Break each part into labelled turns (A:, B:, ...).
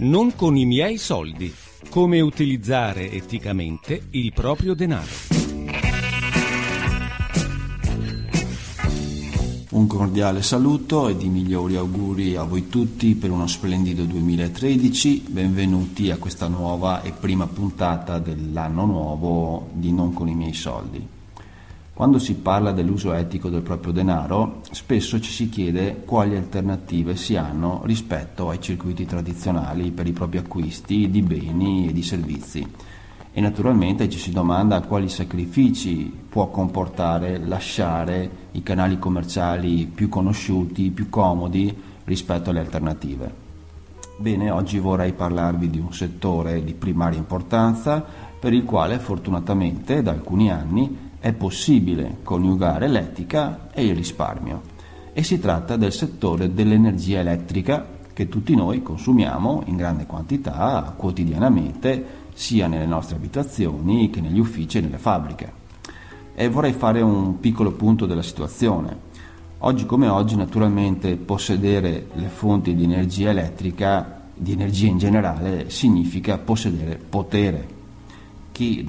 A: Non con i miei soldi. Come utilizzare eticamente il proprio denaro.
B: Un cordiale saluto e di migliori auguri a voi tutti per uno splendido 2013. Benvenuti a questa nuova e prima puntata dell'anno nuovo di Non con i miei soldi. Quando si parla dell'uso etico del proprio denaro, spesso ci si chiede quali alternative si hanno rispetto ai circuiti tradizionali per i propri acquisti di beni e di servizi. E naturalmente ci si domanda quali sacrifici può comportare lasciare i canali commerciali più conosciuti, più comodi rispetto alle alternative. Bene, oggi vorrei parlarvi di un settore di primaria importanza per il quale fortunatamente da alcuni anni è possibile coniugare l'etica e il risparmio. E si tratta del settore dell'energia elettrica che tutti noi consumiamo in grande quantità quotidianamente, sia nelle nostre abitazioni che negli uffici e nelle fabbriche. E vorrei fare un piccolo punto della situazione. Oggi come oggi, naturalmente, possedere le fonti di energia elettrica, di energia in generale, significa possedere potere. Chi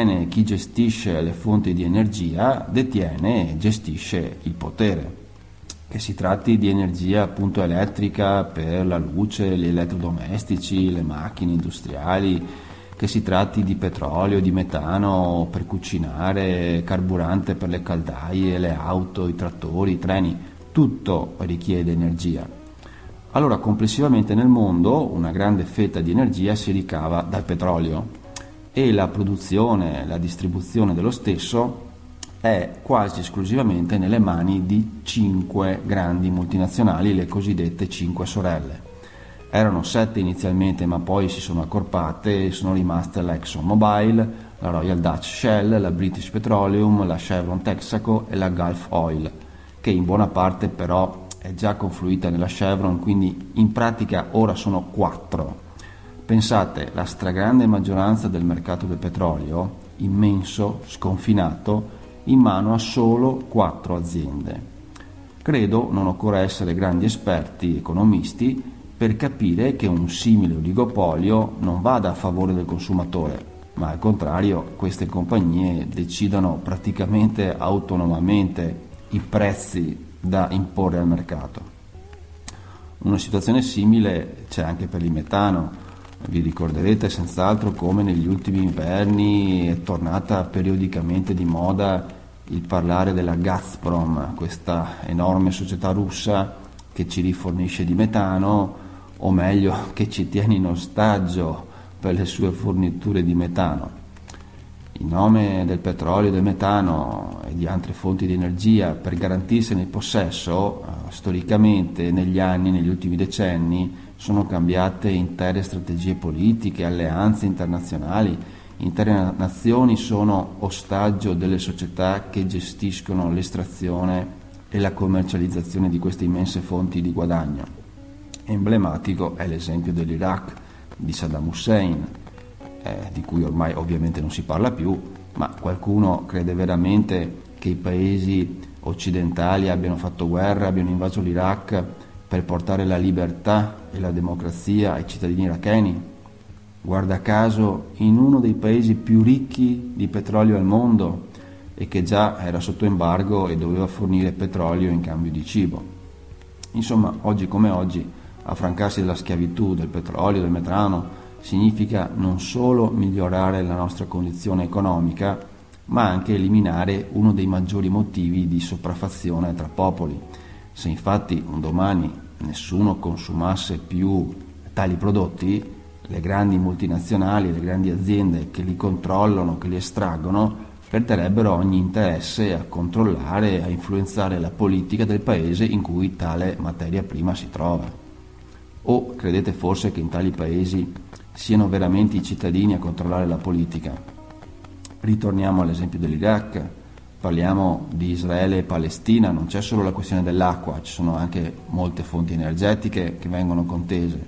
B: gestisce le fonti di energia detiene e gestisce il potere. Che si tratti di energia appunto elettrica per la luce, gli elettrodomestici, le macchine industriali, che si tratti di petrolio, di metano per cucinare, carburante per le caldaie, le auto, i trattori, i treni, tutto richiede energia. Allora, complessivamente nel mondo una grande fetta di energia si ricava dal petrolio e la produzione, la distribuzione dello stesso è quasi esclusivamente nelle mani di 5 grandi multinazionali, le cosiddette 5 sorelle. Erano 7 inizialmente, ma poi si sono accorpate e sono rimaste la ExxonMobil, la Royal Dutch Shell, la British Petroleum, la Chevron Texaco e la Gulf Oil, che in buona parte però è già confluita nella Chevron, quindi in pratica ora sono 4. Pensate, la stragrande maggioranza del mercato del petrolio, immenso, sconfinato, in mano a solo 4 aziende. Credo non occorra essere grandi esperti economisti per capire che un simile oligopolio non vada a favore del consumatore, ma al contrario queste compagnie decidano praticamente autonomamente i prezzi da imporre al mercato. Una situazione simile c'è anche per il metano. Vi ricorderete senz'altro come negli ultimi inverni è tornata periodicamente di moda il parlare della Gazprom, questa enorme società russa che ci rifornisce di metano, o meglio che ci tiene in ostaggio per le sue forniture di metano. In nome del petrolio, del metano e di altre fonti di energia, per garantirsene il possesso, storicamente negli ultimi decenni, sono cambiate intere strategie politiche, alleanze internazionali, intere nazioni sono ostaggio delle società che gestiscono l'estrazione e la commercializzazione di queste immense fonti di guadagno. Emblematico è l'esempio dell'Iraq di Saddam Hussein, di cui ormai ovviamente non si parla più, ma qualcuno crede veramente che i paesi occidentali abbiano fatto guerra, abbiano invaso l'Iraq per portare la libertà e la democrazia ai cittadini iracheni? Guarda caso in uno dei paesi più ricchi di petrolio al mondo e che già era sotto embargo e doveva fornire petrolio in cambio di cibo. Insomma, oggi come oggi, affrancarsi dalla schiavitù del petrolio, del metano, significa non solo migliorare la nostra condizione economica, ma anche eliminare uno dei maggiori motivi di sopraffazione tra popoli. Se infatti un domani nessuno consumasse più tali prodotti, le grandi multinazionali, le grandi aziende che li controllano, che li estraggono, perderebbero ogni interesse a controllare e a influenzare la politica del paese in cui tale materia prima si trova. O credete forse che in tali paesi siano veramente i cittadini a controllare la politica? Ritorniamo all'esempio dell'Iraq. Parliamo di Israele e Palestina, non c'è solo la questione dell'acqua, ci sono anche molte fonti energetiche che vengono contese.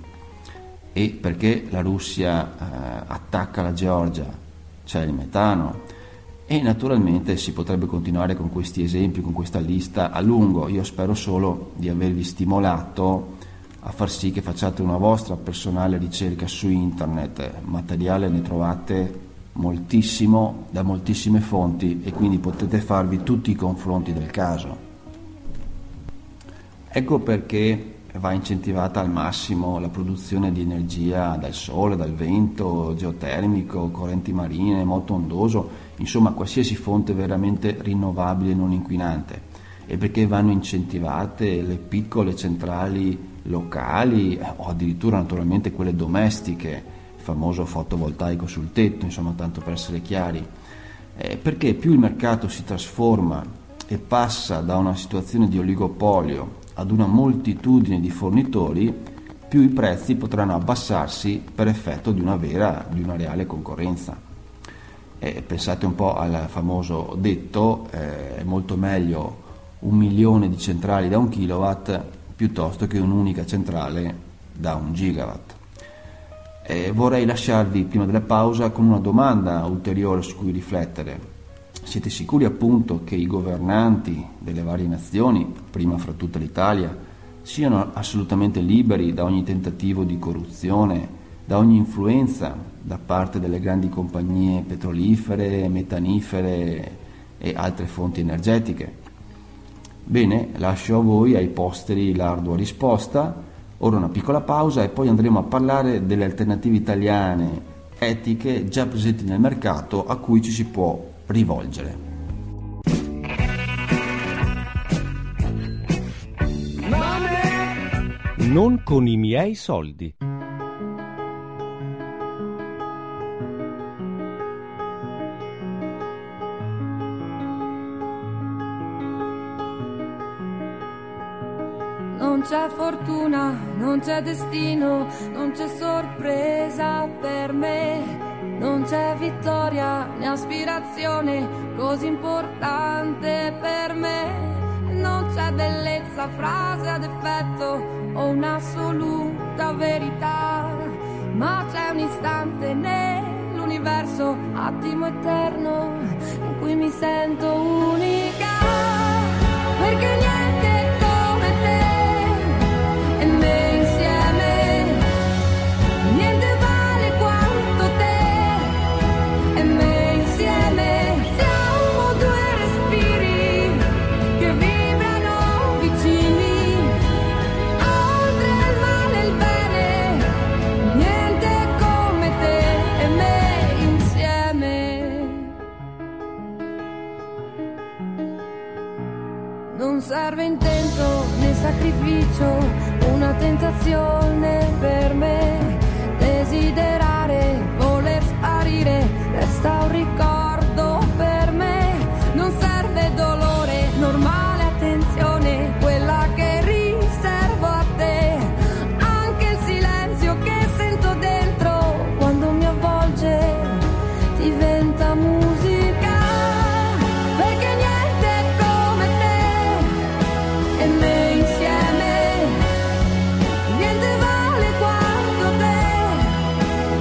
B: E perché la Russia attacca la Georgia? C'è il metano. E naturalmente si potrebbe continuare con questi esempi, con questa lista a lungo. Io spero solo di avervi stimolato a far sì che facciate una vostra personale ricerca su internet. Materiale ne trovate moltissimo da moltissime fonti e quindi potete farvi tutti i confronti del caso. Ecco perché va incentivata al massimo la produzione di energia dal sole, dal vento, geotermico, correnti marine, moto ondoso, insomma qualsiasi fonte veramente rinnovabile e non inquinante, e perché vanno incentivate le piccole centrali locali o addirittura naturalmente quelle domestiche, il famoso fotovoltaico sul tetto, insomma, tanto per essere chiari, perché più il mercato si trasforma e passa da una situazione di oligopolio ad una moltitudine di fornitori, più i prezzi potranno abbassarsi per effetto di una reale concorrenza. Pensate un po' al famoso detto, è molto meglio 1 milione di centrali da 1 kilowatt piuttosto che un'unica centrale da 1 gigawatt. Vorrei lasciarvi prima della pausa con una domanda ulteriore su cui riflettere. Siete sicuri appunto che i governanti delle varie nazioni, prima fra tutte l'Italia, siano assolutamente liberi da ogni tentativo di corruzione, da ogni influenza da parte delle grandi compagnie petrolifere, metanifere e altre fonti energetiche? Bene, lascio a voi, ai posteri, l'ardua risposta. Ora una piccola pausa e poi andremo a parlare delle alternative italiane etiche già presenti nel mercato a cui ci si può rivolgere.
A: Non con i miei soldi.
C: Non c'è fortuna, non c'è destino, non c'è sorpresa per me. Non c'è vittoria né aspirazione così importante per me. Non c'è bellezza, frase ad effetto o un'assoluta verità, ma c'è un istante nell'universo, attimo eterno, in cui mi sento unica, perché niente è come te e me insieme, niente vale quanto te e me insieme. Siamo due respiri che vibrano vicini, oltre il male e il bene, niente come te e me insieme. Non serve intento né sacrificio, una tentazione per me, desiderare, voler sparire, resta un ricordo per me. Non serve dolore, normale attenzione, quella che riservo a te. Anche il silenzio che sento dentro quando mi avvolge diventa musica, perché niente è come te e me insieme, niente vale quanto te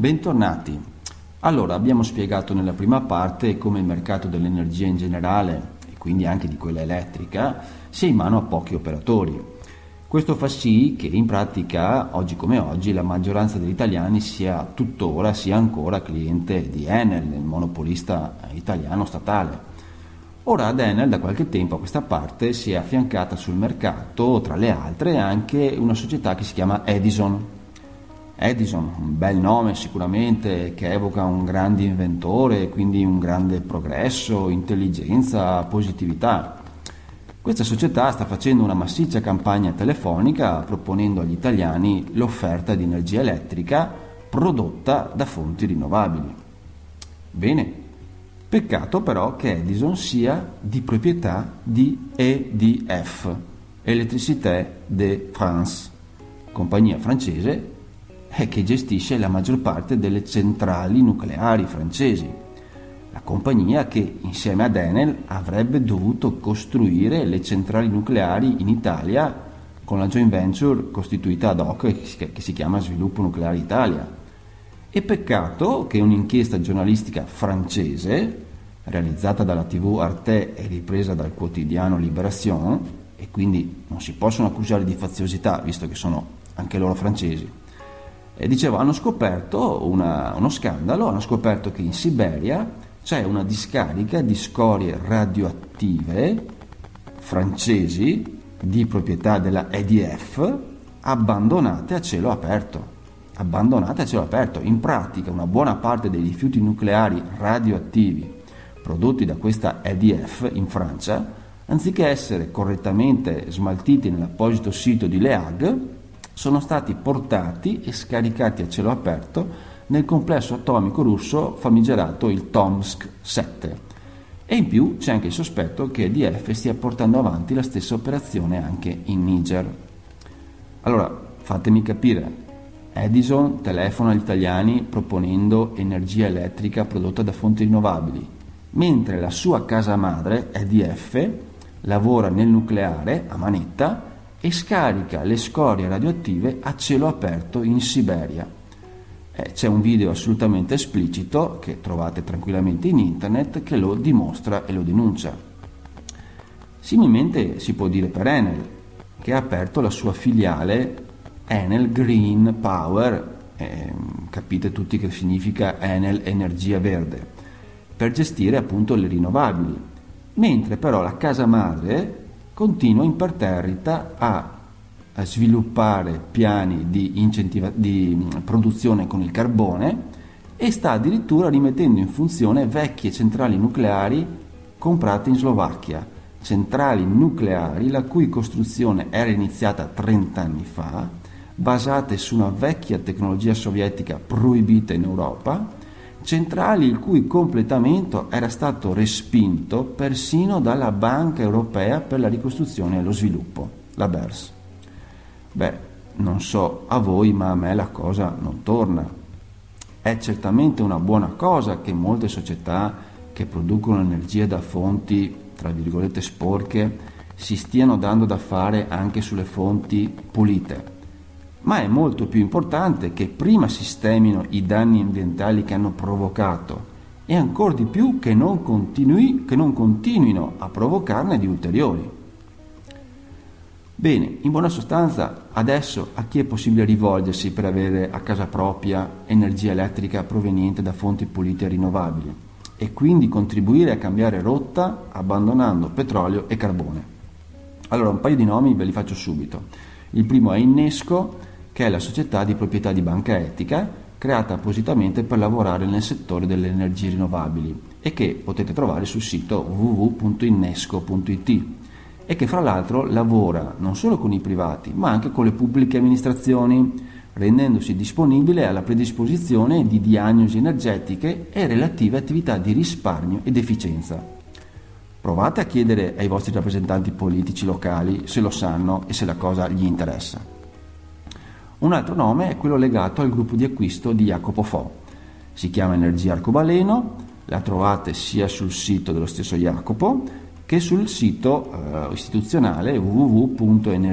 B: Bentornati. Allora, abbiamo spiegato nella prima parte come il mercato dell'energia in generale, e quindi anche di quella elettrica, sia in mano a pochi operatori. Questo fa sì che in pratica, oggi come oggi, la maggioranza degli italiani sia ancora cliente di Enel, il monopolista italiano statale. Ora ad Enel da qualche tempo a questa parte si è affiancata sul mercato, tra le altre, anche una società che si chiama Edison. Edison, un bel nome sicuramente, che evoca un grande inventore, quindi un grande progresso, intelligenza, positività. Questa società sta facendo una massiccia campagna telefonica proponendo agli italiani l'offerta di energia elettrica prodotta da fonti rinnovabili. Bene, peccato però che Edison sia di proprietà di EDF, Électricité de France, compagnia francese che gestisce la maggior parte delle centrali nucleari francesi. La compagnia che insieme ad Enel avrebbe dovuto costruire le centrali nucleari in Italia con la joint venture costituita ad hoc che si chiama Sviluppo Nucleare Italia. E peccato che un'inchiesta giornalistica francese, realizzata dalla TV Arte e ripresa dal quotidiano Libération, e quindi non si possono accusare di faziosità visto che sono anche loro francesi, hanno scoperto uno scandalo, hanno scoperto che in Siberia c'è una discarica di scorie radioattive francesi di proprietà della EDF abbandonate a cielo aperto. In pratica una buona parte dei rifiuti nucleari radioattivi prodotti da questa EDF in Francia, anziché essere correttamente smaltiti nell'apposito sito di Le Hague, sono stati portati e scaricati a cielo aperto nel complesso atomico russo famigerato il Tomsk 7. E in più c'è anche il sospetto che EDF stia portando avanti la stessa operazione anche in Niger. Allora, fatemi capire, Edison telefona agli italiani proponendo energia elettrica prodotta da fonti rinnovabili, mentre la sua casa madre, EDF, lavora nel nucleare a manetta e scarica le scorie radioattive a cielo aperto in Siberia. C'è un video assolutamente esplicito che trovate tranquillamente in internet che lo dimostra e lo denuncia. Similmente si può dire per Enel, che ha aperto la sua filiale Enel Green Power, capite tutti che significa Enel Energia Verde, per gestire appunto le rinnovabili, mentre però la casa madre continua imperterrita a sviluppare piani di produzione con il carbone e sta addirittura rimettendo in funzione vecchie centrali nucleari comprate in Slovacchia, centrali nucleari la cui costruzione era iniziata 30 anni fa, basate su una vecchia tecnologia sovietica proibita in Europa, centrali il cui completamento era stato respinto persino dalla Banca Europea per la ricostruzione e lo sviluppo, la BERS. Non so a voi, ma a me la cosa non torna. È certamente una buona cosa che molte società che producono energia da fonti, tra virgolette, sporche, si stiano dando da fare anche sulle fonti pulite. Ma è molto più importante che prima sistemino i danni ambientali che hanno provocato e ancor di più che non continuino a provocarne di ulteriori. Bene, in buona sostanza, adesso a chi è possibile rivolgersi per avere a casa propria energia elettrica proveniente da fonti pulite e rinnovabili e quindi contribuire a cambiare rotta abbandonando petrolio e carbone? Allora, un paio di nomi ve li faccio subito. Il primo è Innesco, che è la società di proprietà di Banca Etica, creata appositamente per lavorare nel settore delle energie rinnovabili e che potete trovare sul sito www.innesco.it e che fra l'altro lavora non solo con i privati ma anche con le pubbliche amministrazioni, rendendosi disponibile alla predisposizione di diagnosi energetiche e relative attività di risparmio ed efficienza. Provate a chiedere ai vostri rappresentanti politici locali se lo sanno e se la cosa gli interessa. Un altro nome è quello legato al gruppo di acquisto di Jacopo Fo. Si chiama Energia Arcobaleno, la trovate sia sul sito dello stesso Jacopo che sul sito istituzionale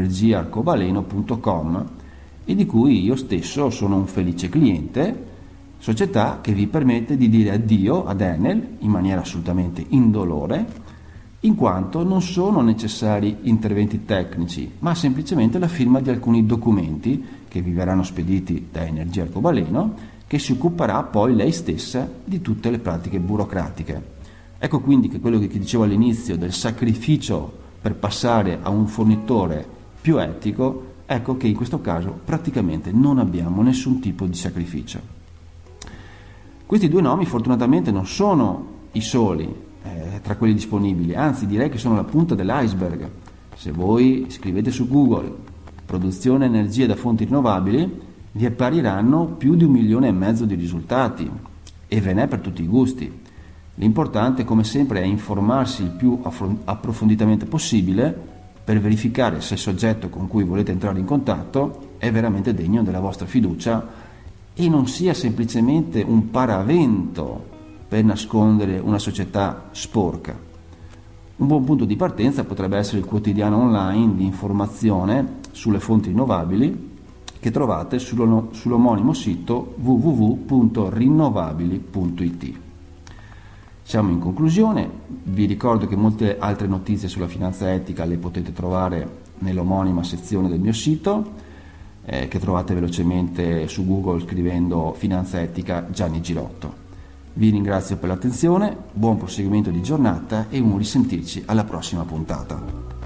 B: www.energiaarcobaleno.com e di cui io stesso sono un felice cliente società che vi permette di dire addio ad Enel in maniera assolutamente indolore, in quanto non sono necessari interventi tecnici, ma semplicemente la firma di alcuni documenti che vi verranno spediti da Energia Arcobaleno, che si occuperà poi lei stessa di tutte le pratiche burocratiche. Ecco quindi che quello che dicevo all'inizio del sacrificio per passare a un fornitore più etico, ecco che in questo caso praticamente non abbiamo nessun tipo di sacrificio. Questi due nomi fortunatamente non sono i soli tra quelli disponibili, anzi direi che sono la punta dell'iceberg. Se voi scrivete su Google produzione energia da fonti rinnovabili, vi appariranno più di 1,5 milioni di risultati, e ve n'è per tutti i gusti. L'importante, come sempre, è informarsi il più approfonditamente possibile per verificare se il soggetto con cui volete entrare in contatto è veramente degno della vostra fiducia e non sia semplicemente un paravento per nascondere una società sporca. Un buon punto di partenza potrebbe essere il quotidiano online di informazione sulle fonti rinnovabili che trovate sull'omonimo sito www.rinnovabili.it. Siamo in conclusione, vi ricordo che molte altre notizie sulla finanza etica le potete trovare nell'omonima sezione del mio sito, che trovate velocemente su Google scrivendo Finanza Etica Gianni Girotto. Vi ringrazio per l'attenzione, buon proseguimento di giornata e un risentirci alla prossima puntata.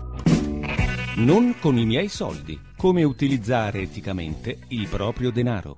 A: Non con i miei soldi. Come utilizzare eticamente il proprio denaro.